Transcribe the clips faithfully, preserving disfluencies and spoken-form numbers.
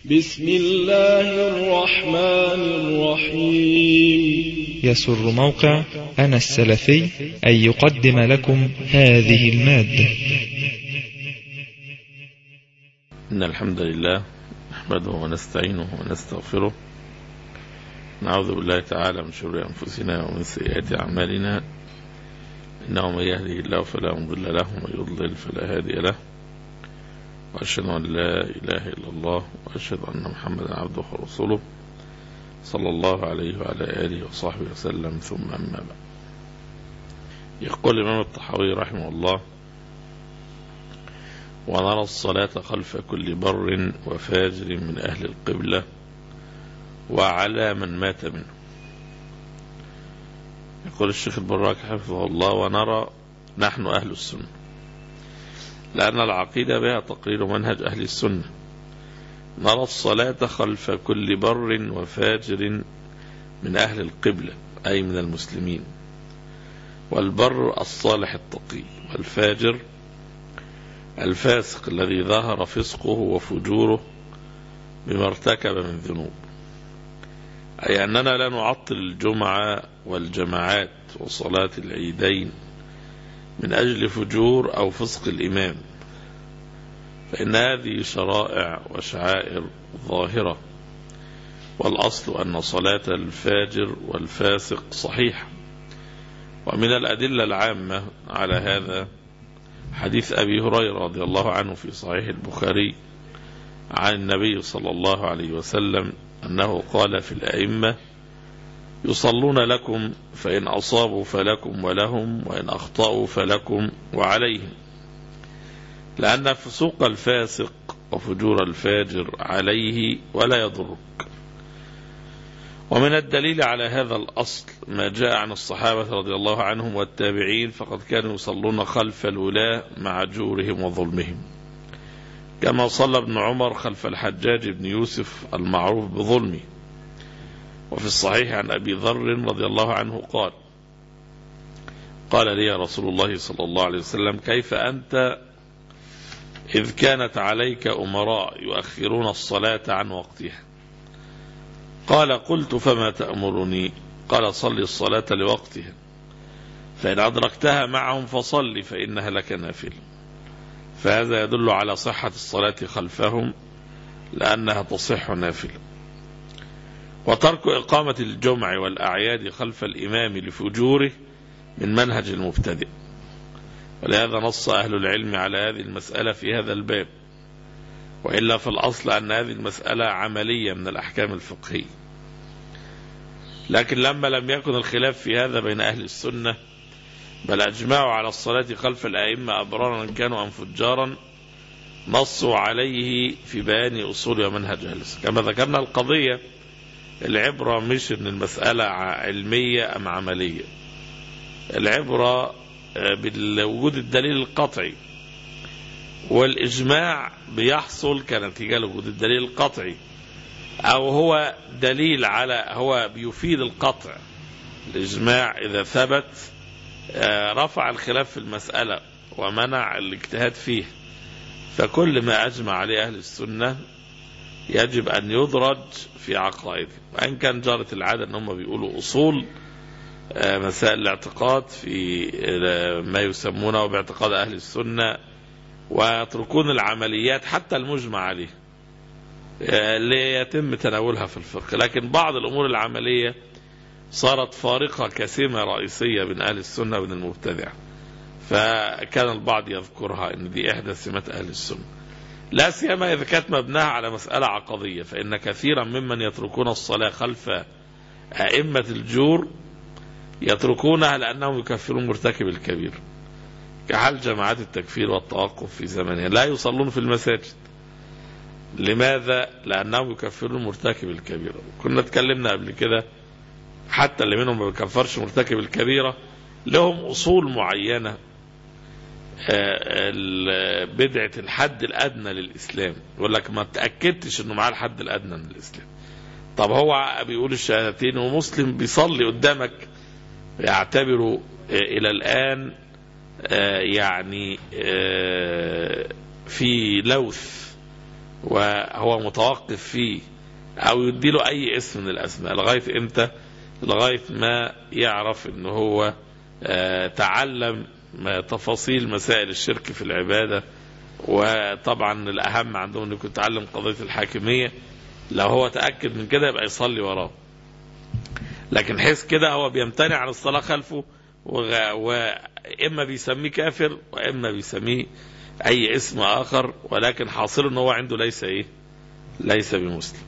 بسم الله الرحمن الرحيم. يسر موقع أنا السلفي أن يقدم لكم هذه المادة. إن الحمد لله نحمده ونستعينه ونستغفره، نعوذ بالله تعالى من شرور أنفسنا ومن سيئات أعمالنا، إنه من يهده الله فلا مضل له ومن يضلل فلا هادي له، وأشهد أن لا إله إلا الله وأشهد أن محمدا عبده ورسوله صلى الله عليه وعلى آله وصحبه وسلم، ثم أما بعد. يقول الإمام الطحاوي رحمه الله: ونرى الصلاة خلف كل بر وفاجر من أهل القبلة وعلى من مات منه. يقول الشيخ البراك حفظه الله: ونرى نحن أهل السنة، لأن العقيدة بها تقرير منهج أهل السنة، نرى الصلاة خلف كل بر وفاجر من أهل القبلة، أي من المسلمين. والبر الصالح التقي، والفاجر الفاسق الذي ظهر فسقه وفجوره بما ارتكب من ذنوب، أي أننا لا نعطل الجمعة والجماعات وصلاة العيدين من أجل فجور أو فسق الإمام، فإن هذه شرائع وشعائر ظاهرة، والأصل أن صلاة الفاجر والفاسق صحيحة. ومن الأدلة العامة على هذا حديث أبي هريرة رضي الله عنه في صحيح البخاري عن النبي صلى الله عليه وسلم أنه قال في الأئمة: يصلون لكم فإن أصابوا فلكم ولهم، وإن أخطأوا فلكم وعليهم، لأن فسوق الفاسق وفجور الفاجر عليه ولا يضرك. ومن الدليل على هذا الأصل ما جاء عن الصحابة رضي الله عنهم والتابعين، فقد كانوا يصلون خلف الولاة مع جورهم وظلمهم، كما صلى ابن عمر خلف الحجاج بن يوسف المعروف بظلمه. وفي الصحيح عن أبي ذر رضي الله عنه قال: قال لي يا رسول الله صلى الله عليه وسلم: كيف أنت إذ كانت عليك أمراء يؤخرون الصلاة عن وقتها؟ قال: قلت: فما تأمرني؟ قال: صلي الصلاة لوقتها، فإن أدركتها معهم فصلي فإنها لك نافلة. فهذا يدل على صحة الصلاة خلفهم، لأنها تصح نافلة. وترك إقامة الجمع والأعياد خلف الإمام لفجوره من منهج المبتدئ، ولهذا نص أهل العلم على هذه المسألة في هذا الباب، وإلا في الأصل أن هذه المسألة عملية من الأحكام الفقهية. لكن لما لم يكن الخلاف في هذا بين أهل السنة، بل أجمعوا على الصلاة خلف الأئمة أبرارا كانوا أم فجارا، نصوا عليه في بيان أصول ومنهج أهل السنة. كما ذكرنا القضية، العبرة مش ان المسألة علمية ام عملية، العبرة بوجود الدليل القطعي، والإجماع بيحصل كنتيجة لوجود الدليل القطعي، او هو دليل على، هو بيفيد القطع. الإجماع إذا ثبت رفع الخلاف في المسألة ومنع الاجتهاد فيه، فكل ما أجمع عليه أهل السنة يجب أن يدرج في عقائده. وإن كان جارة العادة أن هم بيقولوا أصول مسائل الاعتقاد في ما يسمونه باعتقاد أهل السنة، ويتركون العمليات حتى المجمع عليه ليتم تناولها في الفقه. لكن بعض الأمور العملية صارت فارقة كسمة رئيسية بين أهل السنة وبين المبتدع، فكان البعض يذكرها أن دي إحدى سمات أهل السنة، لا سيما إذا كانت مبناها على مسألة عقدية. فإن كثيرا ممن يتركون الصلاة خلف أئمة الجور يتركونها لأنهم يكفرون مرتكب الكبير، كحال جماعات التكفير والتوقف في زمانها، لا يصلون في المساجد. لماذا؟ لأنهم يكفرون مرتكب الكبيرة. كنا اتكلمنا قبل كده حتى اللي منهم ما بيكفرش مرتكب الكبيرة لهم أصول معينة، بدعة الحد الأدنى للإسلام، يقول لك ما تأكدتش أنه معاه الحد الأدنى من الإسلام. طب هو بيقول الشهادتين ومسلم بيصلي قدامك، يعتبروا إلى الآن يعني في لوث وهو متوقف فيه، أو يديله أي اسم من الأسماء لغاية إمتى؟ لغاية ما يعرف إنه هو آه تعلم تفاصيل مسائل الشرك في العبادة. وطبعا الأهم عندهم إنه يكون تعلم قضية الحاكمية. لو هو تأكد من كده يبقى يصلي وراه، لكن حيث كده هو بيمتنع عن الصلاة خلفه، وإما بيسميه كافر وإما بيسميه أي اسم آخر، ولكن حاصل إنه هو عنده ليس إيه ليس بمسلم.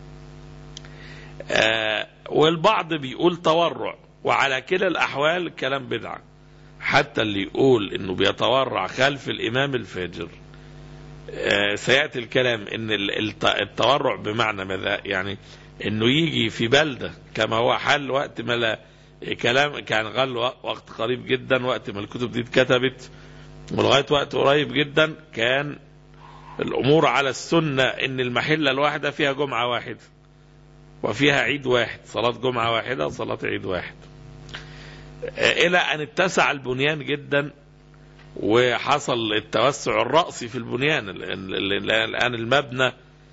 آه والبعض بيقول تورع، وعلى كلا الأحوال كلام بدعة. حتى اللي يقول إنه بيتورع خلف الإمام الفاجر، آه سيأتي الكلام إن التورع بمعنى ماذا؟ يعني إنه يجي في بلدة كما هو حل وقت ما لا كلام كان غل وقت قريب جدا، وقت ما الكتب دي اتكتبت ولغاية وقت قريب جدا كان الأمور على السنة إن المحلة الواحدة فيها جمعة واحدة وفيها عيد واحد، صلاة جمعة واحدة وصلاة عيد واحد، إلى أن اتسع البنيان جدا وحصل التوسع الرأسي في البنيان. الآن المبنى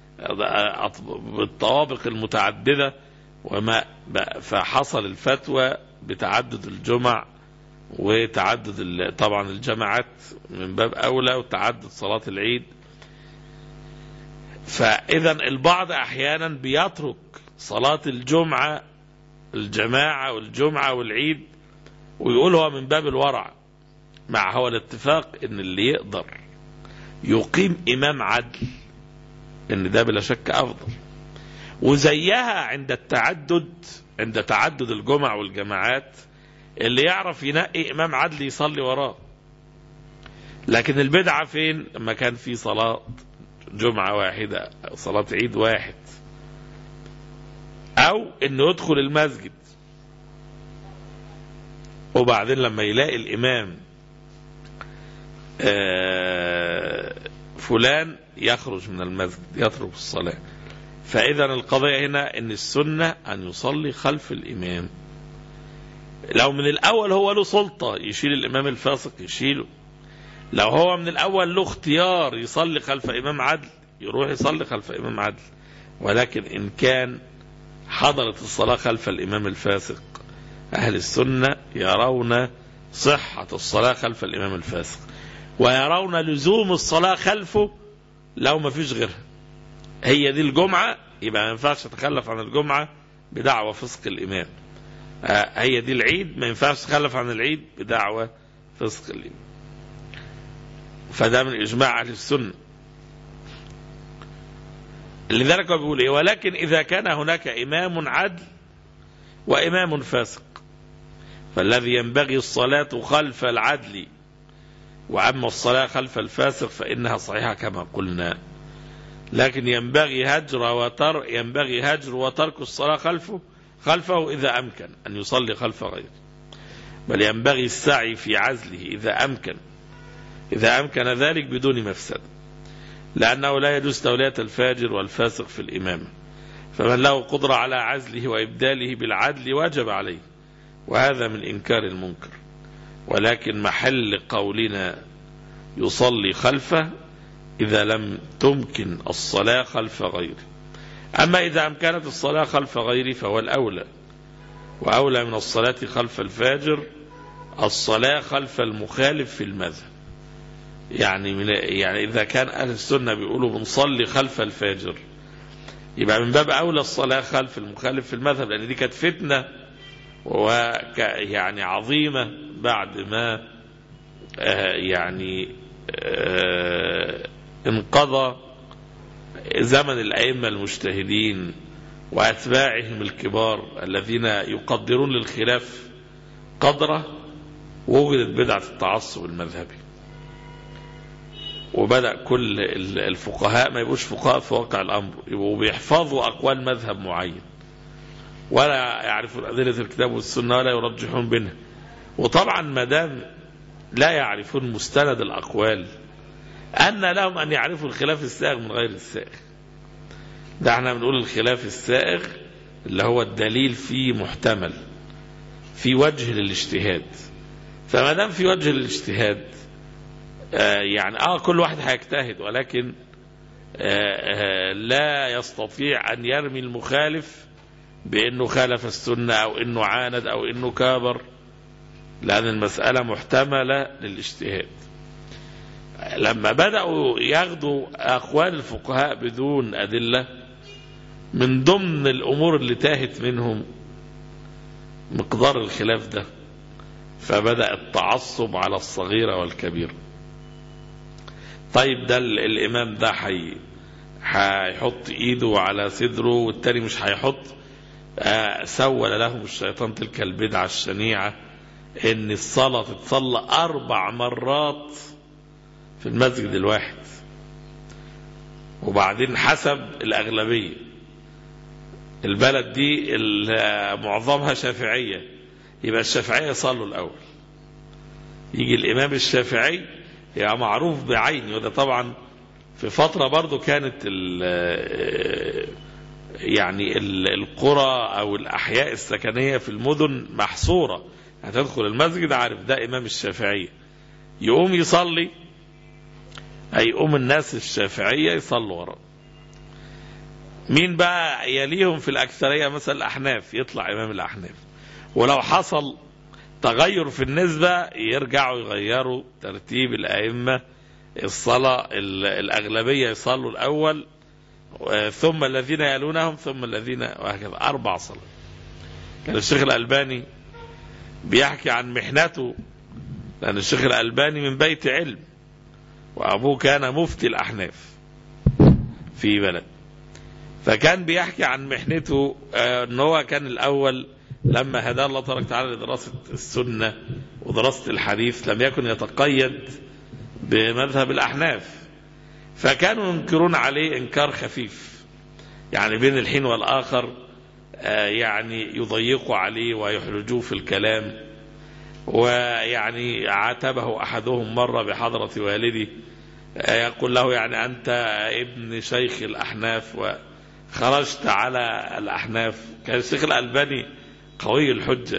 بالطوابق المتعددة وما فحصل الفتوى بتعدد الجمع وتعدد طبعا الجماعات من باب أولى وتعدد صلاة العيد. فإذا البعض أحيانا بيترك صلاة الجمعة الجماعة والجمعة والعيد ويقول هو من باب الورع، مع هو الاتفاق ان اللي يقدر يقيم إمام عدل ان ده بلا شك أفضل. وزيها عند التعدد عند تعدد الجمع والجماعات اللي يعرف ينقي إمام عدل يصلي وراه. لكن البدعة فين؟ لما كان في صلاة جمعة واحدة صلاة عيد واحد، أو إنه يدخل المسجد وبعدين لما يلاقي الإمام فلان يخرج من المسجد يترك الصلاة. فإذا القضية هنا إن السنة أن يصلي خلف الإمام. لو من الأول هو له سلطة يشيل الإمام الفاسق يشيله، لو هو من الأول له اختيار يصلي خلف إمام عدل يروح يصلي خلف إمام عدل. ولكن إن كان حضرت الصلاة خلف الإمام الفاسق، أهل السنة يرون صحة الصلاة خلف الإمام الفاسق، ويرون لزوم الصلاة خلفه لو ما فيش غيرها. هي دي الجمعة، يبقى ما ينفعش تتخلف عن الجمعة بدعوة فسق الإمام. هي دي العيد، ما ينفعش تتخلف عن العيد بدعوة فسق الإمام. فده من إجماع أهل السنة. لذلك بيقول إيه؟ ولكن إذا كان هناك إمام عدل وإمام فاسق فالذي ينبغي الصلاة خلف العدل، وأما الصلاة خلف الفاسق فإنها صحيحة كما قلنا. لكن ينبغي هجر وتر ينبغي هجر وترك الصلاة خلفه خلفه إذا أمكن أن يصلي خلف غيره، بل ينبغي السعي في عزله إذا أمكن إذا أمكن ذلك بدون مفسد، لأنه لا يجوز تولية الفاجر والفاسق في الإمامة. فمن له قدرة على عزله وإبداله بالعدل واجب عليه، وهذا من إنكار المنكر. ولكن محل قولنا يصلي خلفه إذا لم تمكن الصلاة خلف غيره. أما إذا أمكنت الصلاة خلف غيره فهو الأولى، وأولى من الصلاة خلف الفاجر الصلاة خلف المخالف في المذهب. يعني من يعني إذا كان أهل السنة بيقولوا بنصلي خلف الفاجر، يبقى من باب أولى الصلاة خلف المخالف في المذهب، لأن دي كانت فتنة ويعني عظيمة بعد ما آه يعني آه انقضى زمن الأئمة المجتهدين وأتباعهم الكبار الذين يقدرون للخلاف قدره، ووجدت بدعة التعصب المذهبي، وبدأ كل الفقهاء ما يبقوش فقهاء في واقع الأمر، يبقوا بيحفظوا أقوال مذهب معين ولا يعرفون أدلة الكتاب والسنة ولا يرجحون بينها. وطبعا ما دام لا يعرفون مستند الأقوال أن لهم أن يعرفوا الخلاف السائغ من غير السائغ. ده احنا بنقول الخلاف السائغ اللي هو الدليل فيه محتمل في وجه للاجتهاد. فما دام في وجه للاجتهاد آه يعني اه كل واحد هيجتهد، ولكن لا يستطيع أن يرمي المخالف بأنه خالف السنة أو أنه عاند أو أنه كابر، لأن المسألة محتملة للاجتهاد. لما بدأوا ياخدوا أقوال الفقهاء بدون أدلة، من ضمن الأمور اللي تاهت منهم مقدار الخلاف ده، فبدأ التعصب على الصغيرة والكبيرة. طيب ده الإمام ده حي هيحط إيده على صدره والتاني مش هيحط. آه سول لهم الشيطان تلك البدعة الشنيعة إن الصلاة تتصلى أربع مرات في المسجد الواحد، وبعدين حسب الأغلبية. البلد دي معظمها شافعية، يبقى الشافعية يصلوا الأول، يجي الإمام الشافعي يعني معروف بعينه. وده طبعا في فترة برضو كانت ال يعني ال القرى أو الأحياء السكنية في المدن محصورة، هتدخل المسجد عارف ده إمام الشافعية، يقوم يصلي، أي يقوم الناس الشافعية يصلوا وراه. مين بقى يليهم في الأكثرية؟ مثلا الأحناف، يطلع إمام الأحناف. ولو حصل تغير في النسبة يرجعوا يغيروا ترتيب الأئمة، الصلاة الأغلبية يصلوا الأول ثم الذين يلونهم ثم الذين، وهكذا أربع صلاة. كان الشيخ الألباني بيحكي عن محنته، لأن الشيخ الألباني من بيت علم وأبوه كان مفتي الأحناف في بلد، فكان بيحكي عن محنته أنه هو كان الأول لما هداه الله تبارك وتعالى لدراسة السنة ودراسة الحديث لم يكن يتقيد بمذهب الأحناف، فكانوا ينكرون عليه إنكار خفيف، يعني بين الحين والآخر يعني يضيقوا عليه ويحرجوه في الكلام. ويعني عاتبه أحدهم مرة بحضرة والدي يقول له يعني أنت ابن شيخ الأحناف وخرجت على الأحناف. كان الشيخ الألباني قوي الحجة،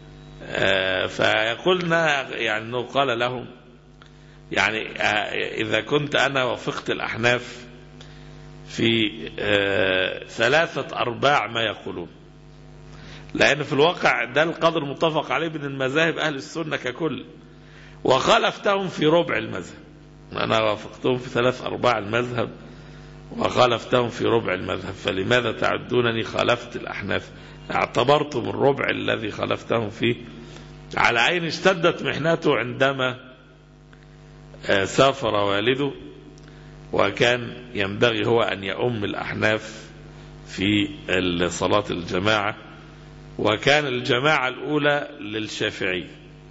فيقولنا يعني أنه قال لهم يعني إذا كنت أنا وفقت الأحناف في ثلاثة أرباع ما يقولون، لأن في الواقع ده القدر متفق عليه بين المذاهب أهل السنة ككل، وخالفتهم في ربع المذهب. أنا وافقتهم في ثلاث أرباع المذهب وخالفتهم في ربع المذهب، فلماذا تعدونني خالفت الأحناف؟ اعتبرتم الربع الذي خالفتهم فيه. على عين اشتدت محنته عندما سافر والده، وكان ينبغي هو أن يؤم الأحناف في صلاة الجماعة، وكان الجماعة الأولى للشافعي،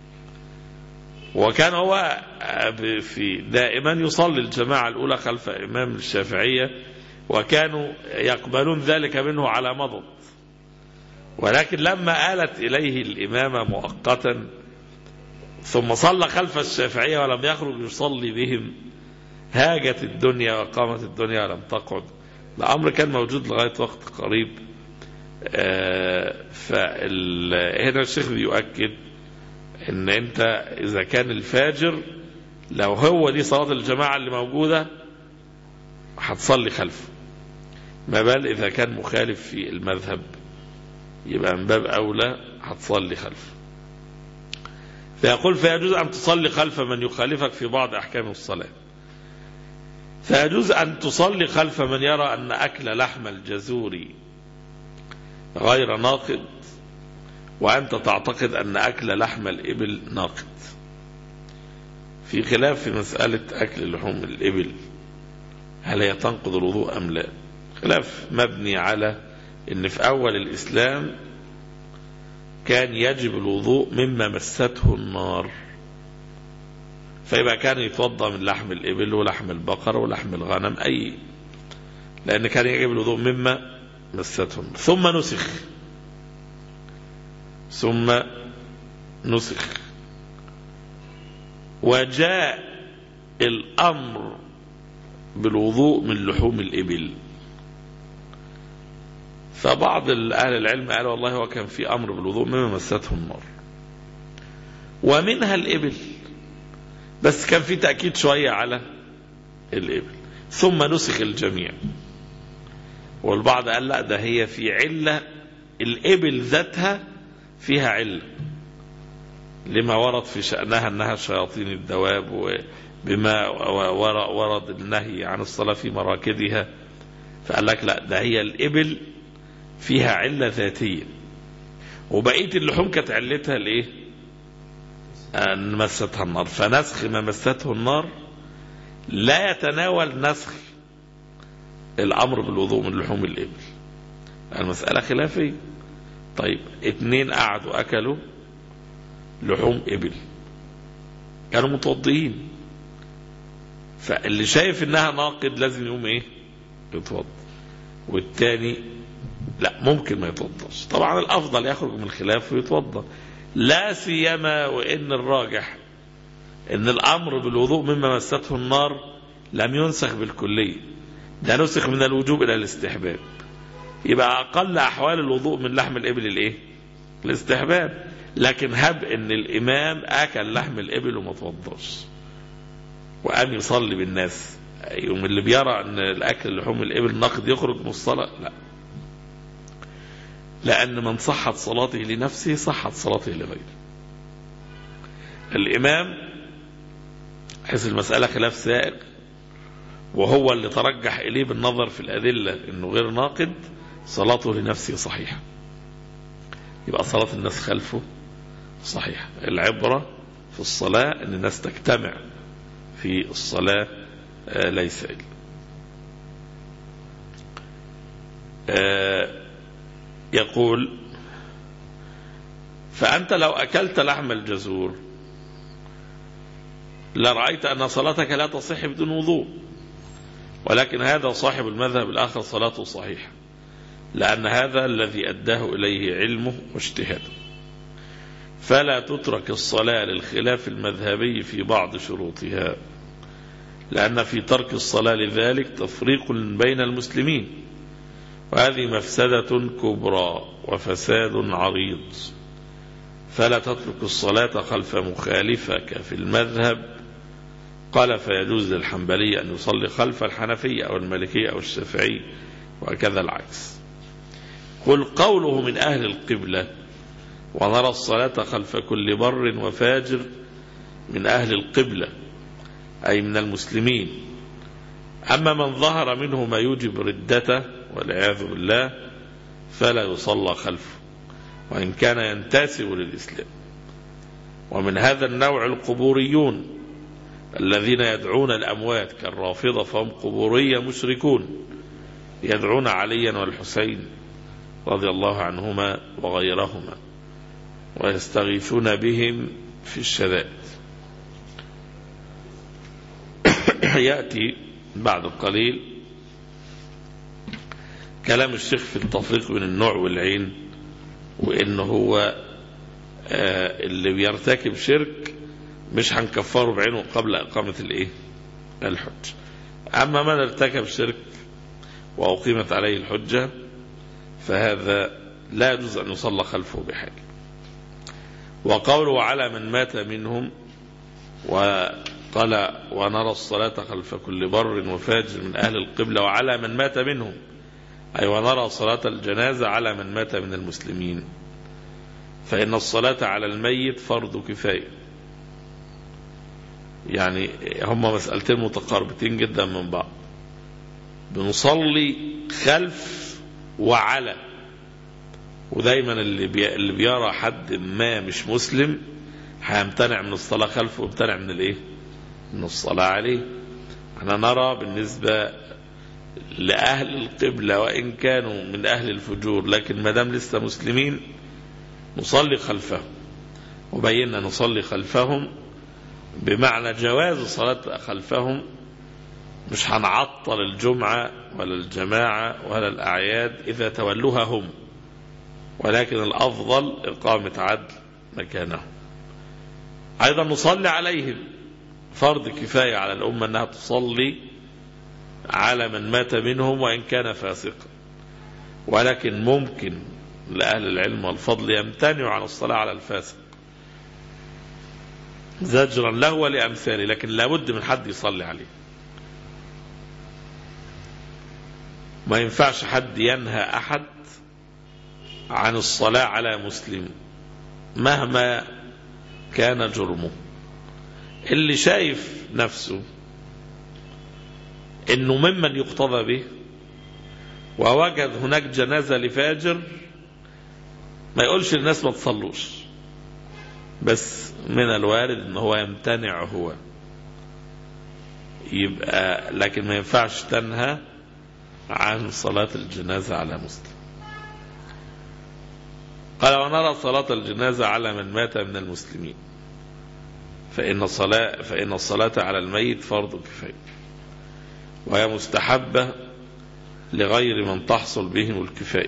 وكان هو في دائما يصلي الجماعة الأولى خلف إمام الشافعية، وكانوا يقبلون ذلك منه على مضض. ولكن لما آلت إليه الإمامة مؤقتا ثم صلى خلف الشافعية ولم يخرج يصلي بهم، هاجت الدنيا وقامت الدنيا ولم تقعد. الأمر كان موجود لغاية وقت قريب. فهنا الشيخ بيؤكد ان انت اذا كان الفاجر لو هو دي صلاة الجماعة اللي موجودة هتصلي خلفه، ما بال اذا كان مخالف في المذهب يبقى من باب اولى هتصلي خلفه. فيقول فيجوز ان تصلي خلف من يخالفك في بعض احكام الصلاة. فيجوز ان تصلي خلف من يرى ان اكل لحم الجزور غير ناقض، وأنت تعتقد أن أكل لحم الإبل ناقض. في خلاف في مسألة أكل لحوم الإبل، هل هي تنقض الوضوء أم لا؟ خلاف مبني على أن في أول الإسلام كان يجب الوضوء مما مسته النار، فيبقى كان يتوضأ من لحم الإبل ولحم البقر ولحم الغنم، أي لأن كان يجب الوضوء مما مستهم. ثم نسخ ثم نسخ وجاء الأمر بالوضوء من لحوم الإبل. فبعض أهل العلم قالوا والله هو كان في أمر بالوضوء مما مسته النار ومنها الإبل، بس كان في تأكيد شوية على الإبل. ثم نسخ الجميع. والبعض قال لا، ده هي في علة، الإبل ذاتها فيها علة لما ورد في شأنها أنها شياطين الدواب، وبما ورد النهي عن الصلاة في مراكدها. فقال لك لا، ده هي الإبل فيها علة ذاتية، وبقية اللحوم كانت علتها الإيه؟ أن مستها النار. فنسخ ما مسته النار لا يتناول نسخ الأمر بالوضوء من لحوم الإبل. المسألة خلافية. طيب اتنين قعدوا أكلوا لحوم إبل، كانوا متوضئين، فاللي شايف إنها ناقد لازم يقوم إيه؟ يتوضأ، والتاني لا، ممكن ما يتوضأش. طبعا الأفضل يخرج من الخلاف ويتوضأ، لا سيما وإن الراجح إن الأمر بالوضوء مما مسته النار لم ينسخ بالكلية، ده نسخ من الوجوب إلى الاستحباب. يبقى أقل أحوال الوضوء من لحم الإبل الإيه؟ الاستحباب. لكن هب إن الإمام أكل لحم الإبل وما توضاش وقام يصلي بالناس، يوم اللي بيرى أن الأكل لحوم الإبل ناقض يخرج من الصلاة؟ لا، لأن من صحت صلاته لنفسه صحت صلاته لغيره. الإمام حيث المسألة خلاف سائغ وهو اللي ترجح إليه بالنظر في الأدلة إنه غير ناقد، صلاته لنفسه صحيحة، يبقى صلاة الناس خلفه صحيحة. العبرة في الصلاة أن الناس تجتمع في الصلاة، آه ليس إلا آه يقول: فأنت لو أكلت لحم الجزور لرأيت أن صلاتك لا تصح بدون وضوء، ولكن هذا صاحب المذهب الآخر صلاته صحيحة، لأن هذا الذي أداه إليه علمه واجتهاده. فلا تترك الصلاة للخلاف المذهبي في بعض شروطها، لأن في ترك الصلاة لذلك تفريق بين المسلمين، وهذه مفسدة كبرى وفساد عريض. فلا تترك الصلاة خلف مخالفك في المذهب. قال: فيجوز للحنبلي أن يصلي خلف الحنفية أو المالكية أو الشافعي، وكذا العكس. قل: قوله من أهل القبلة ونرى الصلاة خلف كل بر وفاجر من أهل القبلة، أي من المسلمين. أما من ظهر منه ما يوجب ردته والعياذ بالله فلا يصلى خلفه، وإن كان ينتسب للإسلام. ومن هذا النوع القبوريون الذين يدعون الأموات كالرافضة، فهم قبورية مشركون يدعون عليا والحسين رضي الله عنهما وغيرهما، ويستغيثون بهم في الشدائد. يأتي بعد قليل كلام الشيخ في التفريق بين النوع والعين، وإنه هو آه اللي بيرتكب شرك مش هنكفره بعينه قبل إقامة الإيه؟ الحج. أما من ارتكب شرك وأقيمت عليه الحجة فهذا لا يجوز أن يصلى خلفه بحال. وقوله: على من مات منهم، وقال: ونرى الصلاة خلف كل بر وفاجر من أهل القبلة، وعلى من مات منهم، أي ونرى صلاة الجنازة على من مات من المسلمين، فإن الصلاة على الميت فرض كفاية. يعني هما مسألتين متقاربتين جدا من بعض. بنصلي خلف وعلى، ودايما اللي, بي... اللي بيرى حد ما مش مسلم هيمتنع من الصلاة خلفه ويمتنع من الايه؟ من الصلاة عليه. احنا نرى بالنسبة لأهل القبلة وإن كانوا من أهل الفجور، لكن ما دام لسه مسلمين نصلي خلفهم، وبينا نصلي خلفهم بمعنى جواز الصلاة خلفهم. مش هنعطل الجمعة ولا الجماعة ولا الأعياد إذا تولوها هم، ولكن الأفضل إقامة عدل مكانهم. أيضا نصلي عليهم، فرض كفاية على الأمة أنها تصلي على من مات منهم وإن كان فاسقا، ولكن ممكن لأهل العلم والفضل يمتنع عن الصلاة على الفاسق زجرا له ولأمثاله، لكن لابد من حد يصلي عليه. ما ينفعش حد ينهى أحد عن الصلاة على مسلم مهما كان جرمه. اللي شايف نفسه انه ممن يقتضى به ووجد هناك جنازة لفاجر ما يقولش للناس ما تصلوش، بس من الوارد ان هو يمتنع هو، يبقى لكن ما ينفعش تنهى عن صلاة الجنازة على مسلم. قال ونرى صلاة الجنازة على من مات من المسلمين فإن الصلاة, فإن الصلاة على الميت فرض كفاية وهي مستحبة لغير من تحصل بهم الكفاية.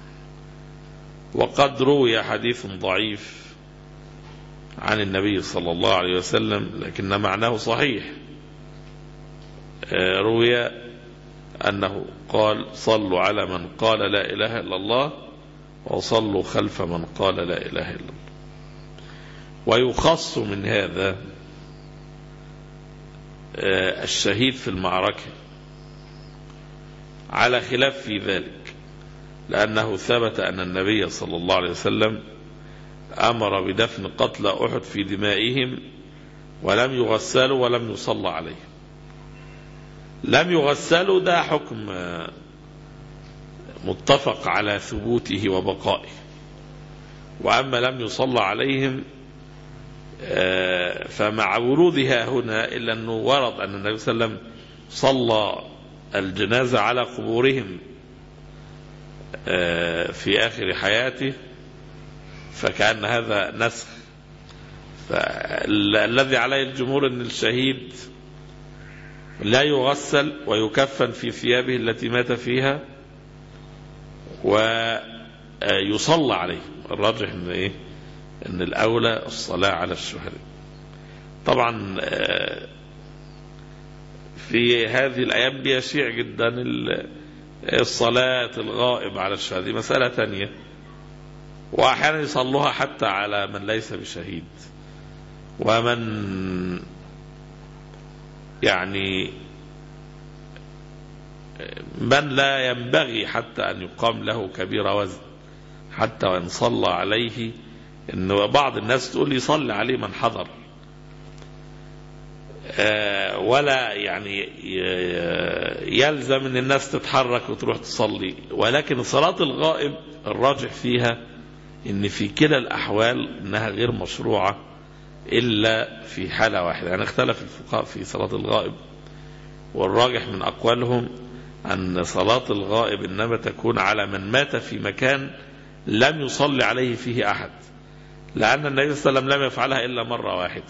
وقد روي حديث ضعيف عن النبي صلى الله عليه وسلم لكن معناه صحيح، روي أنه قال صلوا على من قال لا إله إلا الله وصلوا خلف من قال لا إله إلا الله. ويخص من هذا الشهيد في المعركة على خلاف في ذلك، لأنه ثبت أن النبي صلى الله عليه وسلم أمر بدفن قتلى أحد في دمائهم ولم يغسلوا ولم يصلى عليهم. لم يغسلوا ده حكم متفق على ثبوته وبقائه، وأما لم يصلى عليهم فمع ورودها هنا إلا أنه ورد أن النبي صلى الله عليه وسلم صلى الجنازة على قبورهم في آخر حياته، فكأن هذا نسخ. فالذي عليه الجمهور أن الشهيد لا يغسل ويكفن في ثيابه التي مات فيها ويصلى عليه. الراجح أن إيه؟ أن الأولى الصلاة على الشهداء. طبعا في هذه الأيام بيشيع جدا الصلاة الغائب على الشهداء، مسألة ثانية، وأحيانا يصلوها حتى على من ليس بشهيد ومن يعني من لا ينبغي حتى أن يقام له كبير وزن حتى وإن صلى عليه. إنه بعض الناس تقول يصلي عليه من حضر ولا يعني يلزم ان الناس تتحرك وتروح تصلي، ولكن صلاة الغائب الراجح فيها ان في كلا الاحوال انها غير مشروعة الا في حالة واحدة. يعني اختلف الفقهاء في صلاة الغائب، والراجح من اقوالهم ان صلاة الغائب انما تكون على من مات في مكان لم يصلي عليه فيه احد، لان النبي صلى الله عليه وسلم لم يفعلها الا مرة واحدة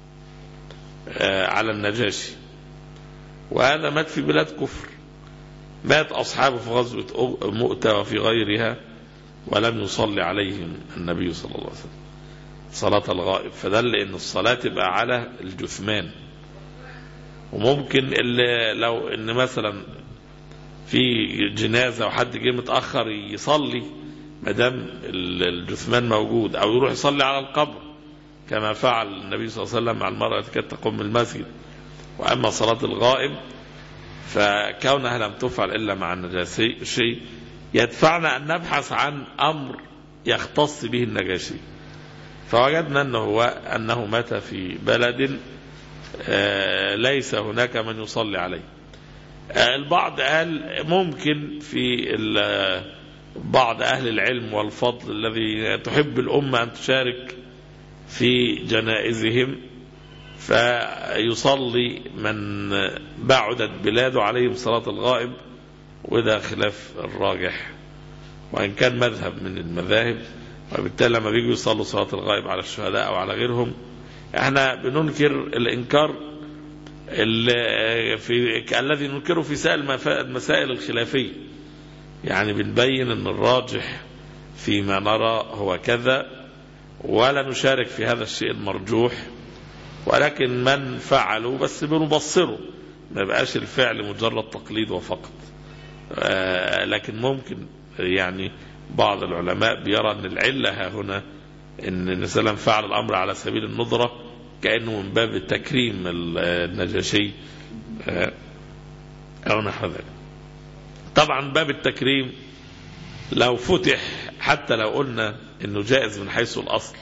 على النجاشي، وهذا مات في بلاد كفر، مات أصحابه في غزوة مؤتة وفي غيرها ولم يصلي عليهم النبي صلى الله عليه وسلم صلاة الغائب. فدل إن الصلاة تبقى على الجثمان. وممكن اللي لو إن مثلا في جنازة وحد جه متأخر يصلي مدام الجثمان موجود، أو يروح يصلي على القبر كما فعل النبي صلى الله عليه وسلم مع المرأة التي كانت تقوم المسجد. وأما صلاة الغائب فكونها لم تفعل إلا مع النجاشي يدفعنا أن نبحث عن أمر يختص به النجاشي، فوجدنا أنه, أنه مات في بلد ليس هناك من يصلي عليه. البعض قال ممكن في بعض أهل العلم والفضل الذي تحب الأمة أن تشارك في جنائزهم فيصلي من بعدت بلاده عليهم صلاة الغائب، وده خلاف الراجح وإن كان مذهب من المذاهب. وبالتالي لما بيجوا يصلوا صلاة الغائب على الشهداء أو على غيرهم احنا بننكر الإنكار في الذي ننكره في سائل المسائل الخلافية، يعني بنبين أن الراجح فيما نرى هو كذا ولا نشارك في هذا الشيء المرجوح، ولكن من فعلوا بس بنبصره، ما بقاش الفعل مجرد تقليد وفقط. آه لكن ممكن يعني بعض العلماء بيرى أن العلة ها هنا أن النبي صلى الله عليه وسلم فعل الأمر على سبيل النظرة كأنه من باب التكريم النجاشي آه أو نحو ذلك. طبعا باب التكريم لو فتح، حتى لو قلنا انه جائز من حيث الاصل،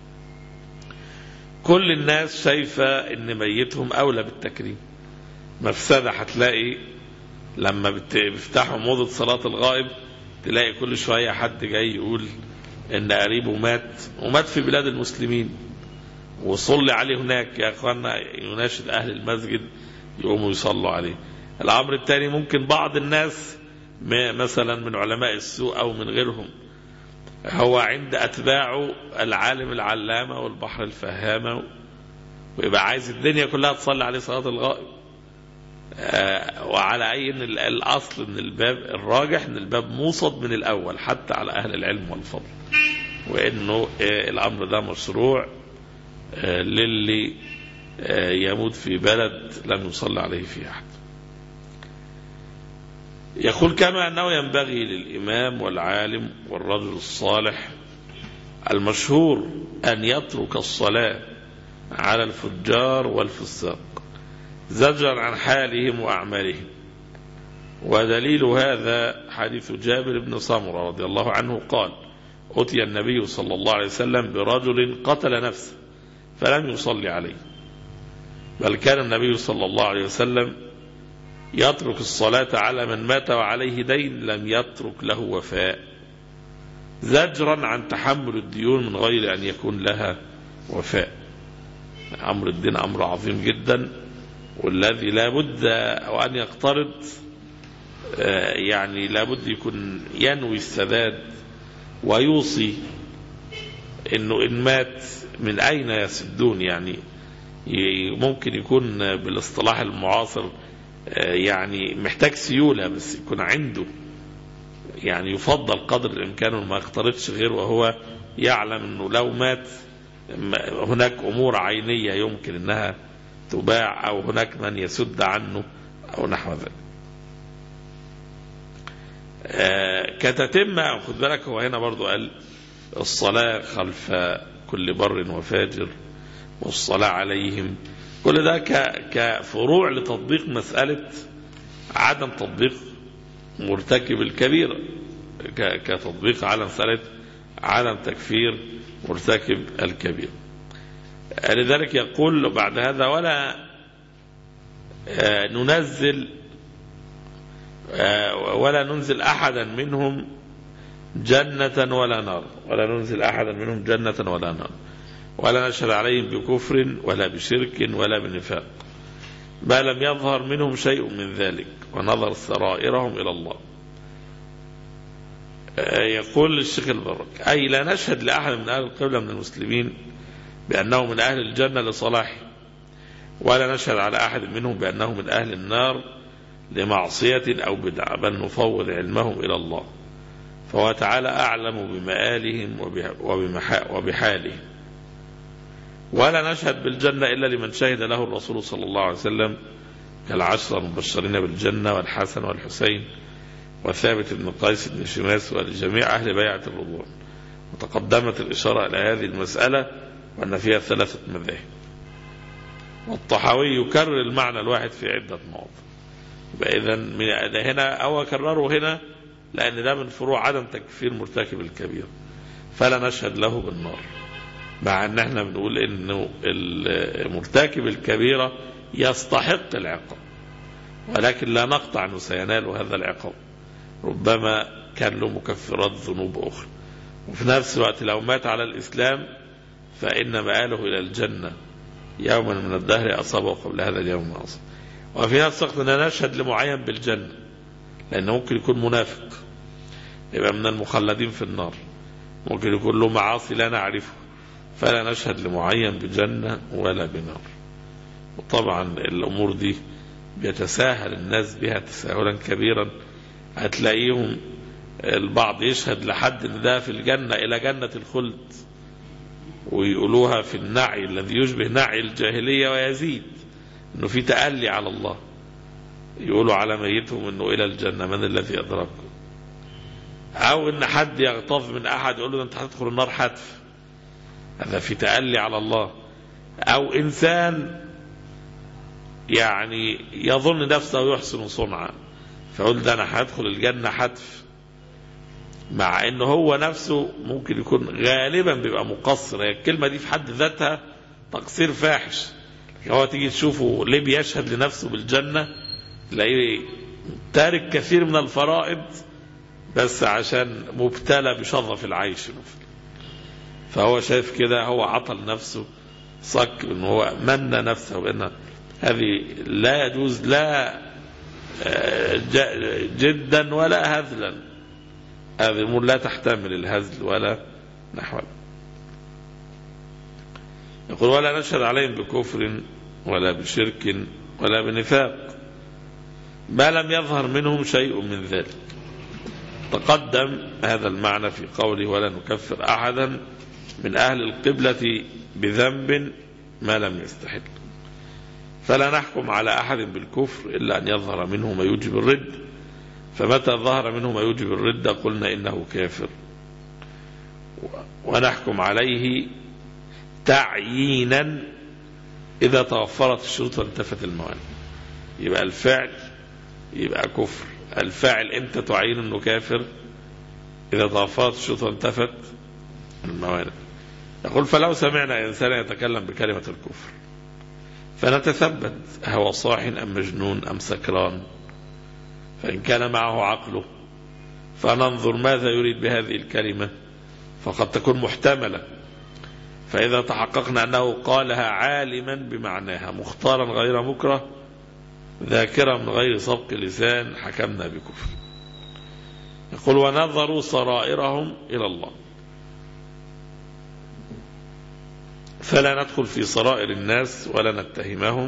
كل الناس شايفة ان ميتهم اولى بالتكريم. مفسدة هتلاقي لما بيفتحوا موضة صلاة الغائب تلاقي كل شوية حد جاي يقول ان قريبه مات ومات في بلاد المسلمين وصلي عليه هناك، يا اخوانا يناشد اهل المسجد يقوموا يصلوا عليه. الامر الثاني ممكن بعض الناس مثلا من علماء السوء او من غيرهم هو عند اتباعه العالم العلامة والبحر الفهامة، ويبقى عايز الدنيا كلها تصلي عليه صلاة الغائب. آه وعلى اي ان الاصل من الباب الراجح ان الباب موصد من الاول حتى على اهل العلم والفضل، وانه آه الامر ده مشروع آه للي آه يموت في بلد لم يصلى عليه فيه احد. يقول كما أنه ينبغي للإمام والعالم والرجل الصالح المشهور أن يترك الصلاة على الفجار والفساق زجرا عن حالهم وأعمالهم. ودليل هذا حديث جابر بن سمرة رضي الله عنه قال: أتي النبي صلى الله عليه وسلم برجل قتل نفسه فلم يصلي عليه، بل كان النبي صلى الله عليه وسلم يترك الصلاة على من مات وعليه دين لم يترك له وفاء، زجرا عن تحمل الديون من غير أن يكون لها وفاء. أمر الدين أمر عظيم جدا، والذي لا بد وأن يقترض يعني لا بد يكون ينوي السداد ويوصي إنه إن مات من أين يسدون. يعني ممكن يكون بالاصطلاح المعاصر يعني محتاج سيولة، بس يكون عنده يعني يفضل قدر الإمكان وما يقترضش غير وهو يعلم أنه لو مات هناك أمور عينية يمكن أنها تباع أو هناك من يسد عنه أو نحو ذلك. كتتم خد بالك هو هنا برضو قال الصلاة خلف كل بر وفاجر والصلاة عليهم، كل ده كفروع لتطبيق مسألة عدم تطبيق مرتكب الكبيرة، كتطبيق على مسألة عدم تكفير مرتكب الكبيرة. لذلك يقول بعد هذا: ولا ننزل ولا ننزل أحدا منهم جنة ولا نار، ولا ننزل أحدا منهم جنة ولا نار، ولا نشهد عليهم بكفر ولا بشرك ولا بنفاق، ما لم يظهر منهم شيء من ذلك ونظر سرائرهم إلى الله. يقول الشيخ البرك: أي لا نشهد لأحد من أهل القبلة من المسلمين بأنه من أهل الجنة لصلاحه، ولا نشهد على أحد منهم بأنه من أهل النار لمعصية أو بدعة، بل نفوض علمهم إلى الله، فهو تعالى أعلم بمآلهم وبحالهم. ولا نشهد بالجنة إلا لمن شهد له الرسول صلى الله عليه وسلم كالعشرة المبشرين بالجنة والحسن والحسين وثابت بن قيس بن شماس ولجميع أهل بيعة الرضوان. وتقدمت الإشارة إلى هذه المسألة وأن فيها ثلاثة مذاهب، والطحاوي يكرر المعنى الواحد في عدة مواضع. إذن هنا أو كرره هنا لأن ده من فروع عدم تكفير مرتكب الكبير، فلا نشهد له بالنار، مع أن احنا بنقول إنه المرتكب الكبيرة يستحق العقاب، ولكن لا نقطع أنه سينال هذا العقاب، ربما كان له مكفرات ذنوب أخرى. وفي نفس الوقت لو مات على الإسلام فإن مآله إلى الجنة يوما من الدهر أصابه قبل هذا اليوم ما أصاب. وفي نفس الوقت أننا نشهد لمعين بالجنة، لأنه ممكن يكون منافق يبقى من المخلدين في النار، ممكن يكون له معاصي لا نعرفه، فلا نشهد لمعين بجنة ولا بنار. وطبعا الأمور دي بيتساهل الناس بها تساهلا كبيرا، هتلاقيهم البعض يشهد لحد ان ده في الجنة إلى جنة الخلد، ويقولوها في النعي الذي يشبه نعي الجاهلية ويزيد انه في تألي على الله، يقولوا على ميتهم انه الى الجنة من الذي ادركه، او ان حد يغتاظ من احد يقول له انت هتدخل النار حتف، هذا في تألي على الله. او انسان يعني يظن نفسه يحسن صنعا فقول ده أنا هدخل الجنة حتف، مع إنه هو نفسه ممكن يكون غالبا بيبقى مقصر. هي الكلمة دي في حد ذاتها تقصير فاحش. هو تيجي تشوفه ليه بيشهد لنفسه بالجنة، تلاقيه تارك كثير من الفرائض بس عشان مبتلى بشظف العيش، فهو شايف كده هو عطل نفسه صك انه هو من نفسه بان هذه لا يجوز لا جدا ولا هزلا، هذه الامور لا تحتمل الهزل ولا نحو. يقول ولا نشهد عليهم بكفر ولا بشرك ولا بنفاق ما لم يظهر منهم شيء من ذلك. تقدم هذا المعنى في قوله ولا نكفر أحدا من أهل القبلة بذنب ما لم يستحل، فلا نحكم على أحد بالكفر إلا أن يظهر منه ما يوجب الرد، فمتى ظهر منه ما يوجب الرد قلنا إنه كافر، ونحكم عليه تعيينا إذا توفرت الشروط وانتفت الموانع. يبقى الفعل يبقى كفر، الفاعل امتى تعين انه كافر؟ اذا توفرت الشروط وانتفت الموانع. يقول فلو سمعنا انسانا يتكلم بكلمة الكفر فنتثبت هو صاح ام مجنون ام سكران، فان كان معه عقله فننظر ماذا يريد بهذه الكلمة، فقد تكون محتملة، فإذا تحققنا أنه قالها عالما بمعناها مختارا غير مكره ذاكرا من غير سبق لسان حكمنا بكفر. يقول ونظروا سرائرهم إلى الله، فلا ندخل في سرائر الناس ولا نتهمهم،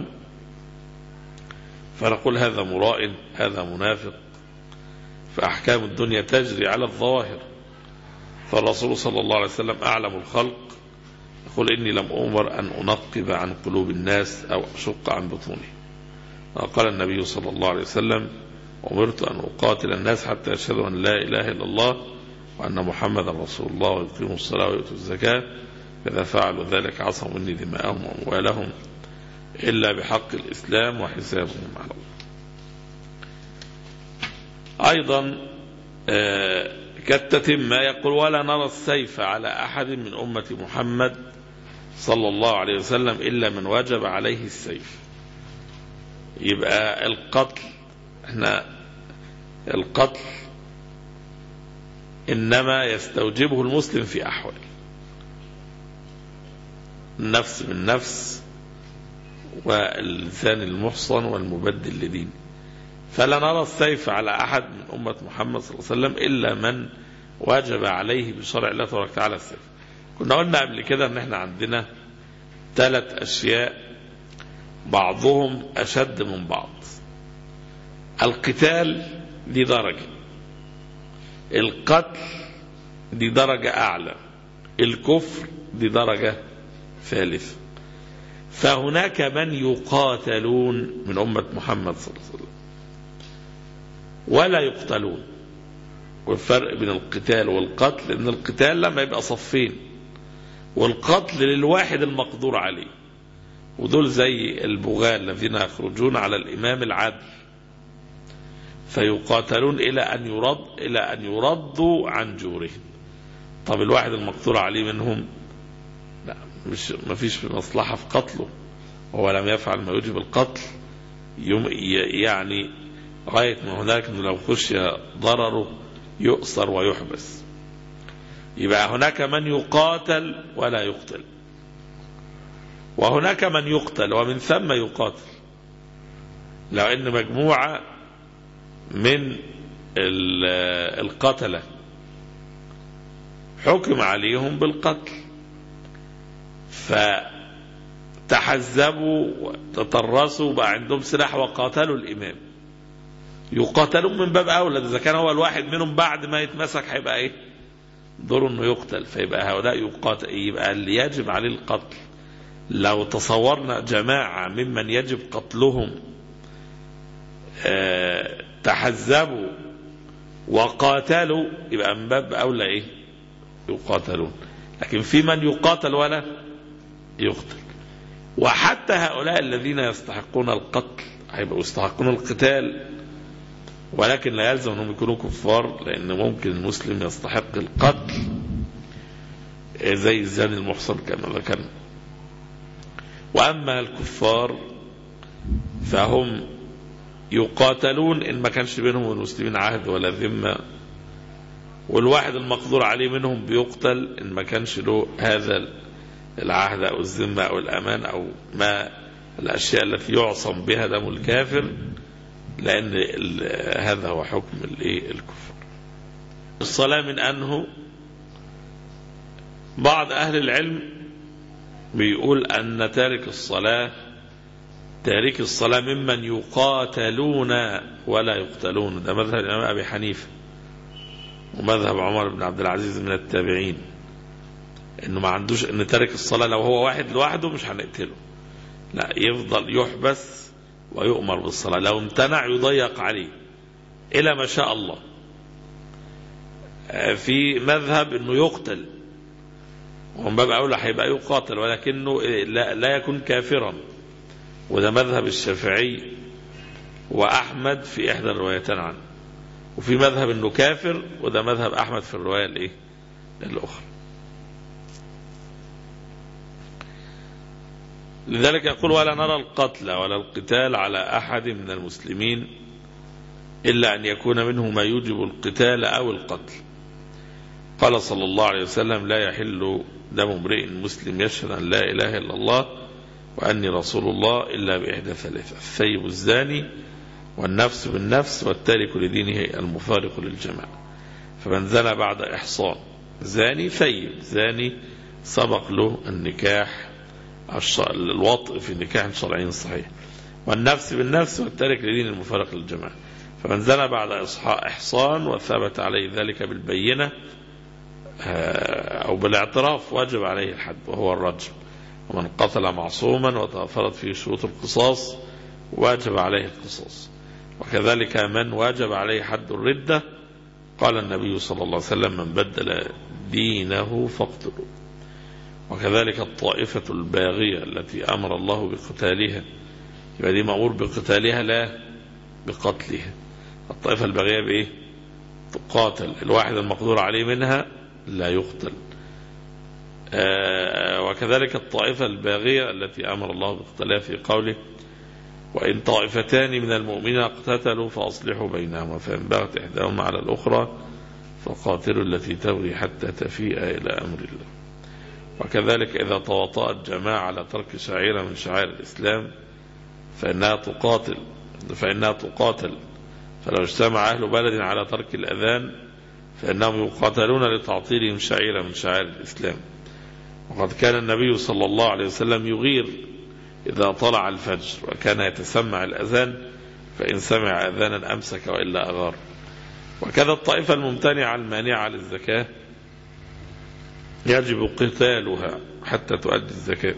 فنقول هذا مرائن هذا منافق، فأحكام الدنيا تجري على الظواهر، فالرسول صلى الله عليه وسلم أعلم الخلق يقول إني لم أمر أن أنقب عن قلوب الناس أو أشق عن بطونهم. قال النبي صلى الله عليه وسلم أمرت أن أقاتل الناس حتى يشهدوا أن لا إله إلا الله وأن محمد رسول الله ويقيموا الصلاة ويؤتوا الزكاة، فإذا فعلوا ذلك عصموا مني دماءهم وأموالهم إلا بحق الإسلام وحسابهم على الله. أيضا كالتتمة يقول ولا نرى السيف على أحد من أمة محمد صلى الله عليه وسلم إلا من وجب عليه السيف. يبقى القتل احنا القتل إنما يستوجبه المسلم في أحوال النفس بالنفس واللسان المحصن والمبدل لدين، فلا نرى السيف على أحد من أمة محمد صلى الله عليه وسلم إلا من وجب عليه بشرع الله تبارك وتعالى السيف. كنا قلنا قبل كده ان احنا عندنا ثلاث أشياء بعضهم أشد من بعض. القتال دي درجة، القتل دي درجة أعلى، الكفر دي درجة ثالثة. فهناك من يقاتلون من أمة محمد صلى الله عليه وسلم ولا يقتلون. والفرق بين القتال والقتل ان القتال لما يبقى صفين، والقتل للواحد المقدور عليه، ودول زي البغاة الذين يخرجون على الإمام العدل فيقاتلون إلى أن يرد إلى أن يردوا عن جورهم. طب الواحد المقدور عليه منهم لا، مش ما فيش مصلحة في قتله، وهو لم يفعل ما يوجب القتل، يعني غاية ما هناك انه لو خشي ضرره يؤسر ويحبس. يبقى هناك من يقاتل ولا يقتل، وهناك من يقتل ومن ثم يقاتل. لو ان مجموعة من القتلة حكم عليهم بالقتل فتحزبوا وتطرسوا بقى عندهم سلاح وقاتلوا الإمام، يقاتلون من باب أولى. إذا كان هو الواحد منهم بعد ما يتمسك هيبقى إيه دوره إنه يقتل، فيبقى هؤلاء يقاتل، يبقى اللي يجب عليه القتل. لو تصورنا جماعة ممن يجب قتلهم اه تحزبوا وقاتلوا يبقى من باب أولى إيه يقاتلون. لكن في من يقاتل ولا يقتل. وحتى هؤلاء الذين يستحقون القتل هيبقوا يستحقون القتال ولكن لا يلزم أنهم يكونوا كفار، لأن ممكن المسلم يستحق القتل زي الزاني المحصن كما ذكرنا. وأما الكفار فهم يقاتلون إن ما كانش بينهم والمسلمين عهد ولا ذمة، والواحد المقدور عليه منهم بيقتل إن ما كانش له هذا العهد أو الذمة أو الأمان أو ما الأشياء التي يعصم بها دم الكافر، لأن هذا هو حكم الكفر. الصلاة من أنه بعض أهل العلم بيقول أن تارك الصلاة تارك الصلاة ممن يقاتلون ولا يقتلون، ده مذهب الإمام أبي حنيفة ومذهب عمر بن عبد العزيز من التابعين، إنه ما عندوش إن تارك الصلاة لو هو واحد لوحده مش هنقتله، لا يفضل يحبس ويؤمر بالصلاة، لو امتنع يضيق عليه إلى ما شاء الله. في مذهب إنه يقتل، ومن باب أولى هيبقى يقاتل ولكنه لا, لا يكون كافرا، وده مذهب الشافعي وأحمد في إحدى الروايتين عنه. وفي مذهب إنه كافر، وده مذهب أحمد في الرواية الإيه الأخرى. لذلك يقول: ولا نرى القتل ولا القتال على أحد من المسلمين إلا أن يكون منه ما يوجب القتال أو القتل. قال صلى الله عليه وسلم: لا يحل دم امرئ مسلم يشهد أن لا إله إلا الله وأني رسول الله إلا بإحدى ثلاثة: الثيب الزاني، والنفس بالنفس، والتارك لدينه المفارق للجماعة. فمن زنى بعد إحصان، زاني ثيب، زاني سبق له النكاح الوطء في نكاح شرعي صحيح، والنفس بالنفس، والتارك لدين المفارق للجماعة. فمن زنى بعد إحصان وثبت عليه ذلك بالبينة أو بالاعتراف وجب عليه الحد وهو الرجم. ومن قتل معصوما وتوفرت فيه شروط القصاص واجب عليه القصاص. وكذلك من واجب عليه حد الردة، قال النبي صلى الله عليه وسلم: من بدل دينه فاقتلوه. وكذلك الطائفة الباغية التي أمر الله بقتالها، يبقى دي مأمور بقتالها لا بقتلها. الطائفة الباغية بإيه؟ تقاتل، الواحد المقدور عليه منها لا يقتل. آه وكذلك الطائفة الباغية التي أمر الله بقتالها في قوله: وإن طائفتان من المؤمنين اقتتلوا فأصلحوا بينهما، فإن بغت إحداهما على الأخرى فقاتلوا التي تبغي حتى تفيء إلى أمر الله. وكذلك إذا تواطأت جماعة على ترك شعيرة من شعائر الإسلام فإنها تقاتل فإنها تقاتل فلو اجتمع أهل بلد على ترك الأذان فإنهم يقاتلون لتعطيلهم شعيرة من شعائر الإسلام. وقد كان النبي صلى الله عليه وسلم يغير إذا طلع الفجر، وكان يتسمع الأذان، فإن سمع أذانا أمسك وإلا أغار. وكذا الطائفة الممتنعة المانعة للزكاة يجب قتالها حتى تؤدي الزكاة.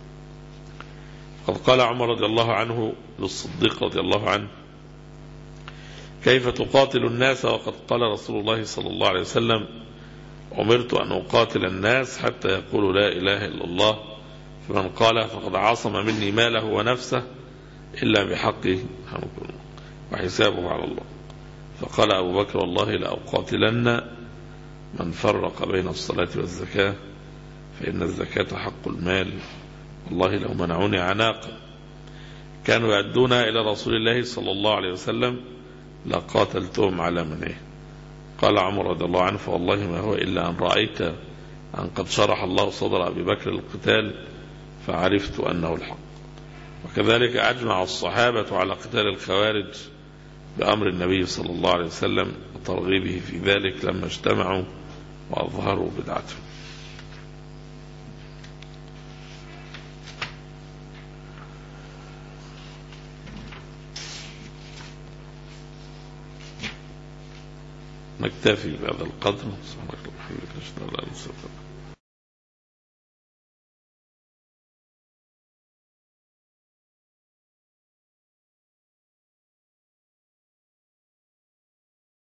قد قال عمر رضي الله عنه للصديق رضي الله عنه: كيف تقاتل الناس وقد قال رسول الله صلى الله عليه وسلم: أمرت أن أقاتل الناس حتى يقولوا لا إله إلا الله، فمن قال فقد عصم مني ماله ونفسه إلا بحقه وحسابه على الله. فقال أبو بكر: والله لأقاتلن من فرق بين الصلاة والزكاة، فإن الزكاة حق المال، والله لو منعوني عناقا كانوا يأدونها إلى رسول الله صلى الله عليه وسلم لقاتلتهم على منعه. قال عمر رضي الله عنه: فوالله ما هو إلا أن رأيت أن قد شرح الله صدر أبي بكر للقتال فعرفت أنه الحق. وكذلك أجمع الصحابة على قتال الخوارج بأمر النبي صلى الله عليه وسلم وترغيبه في ذلك لما اجتمعوا وأظهروا بدعتهم. نكتفي بهذا القدر. سبحانك اللهم وبحمدك، نشهد أن لا إله إلا أنت.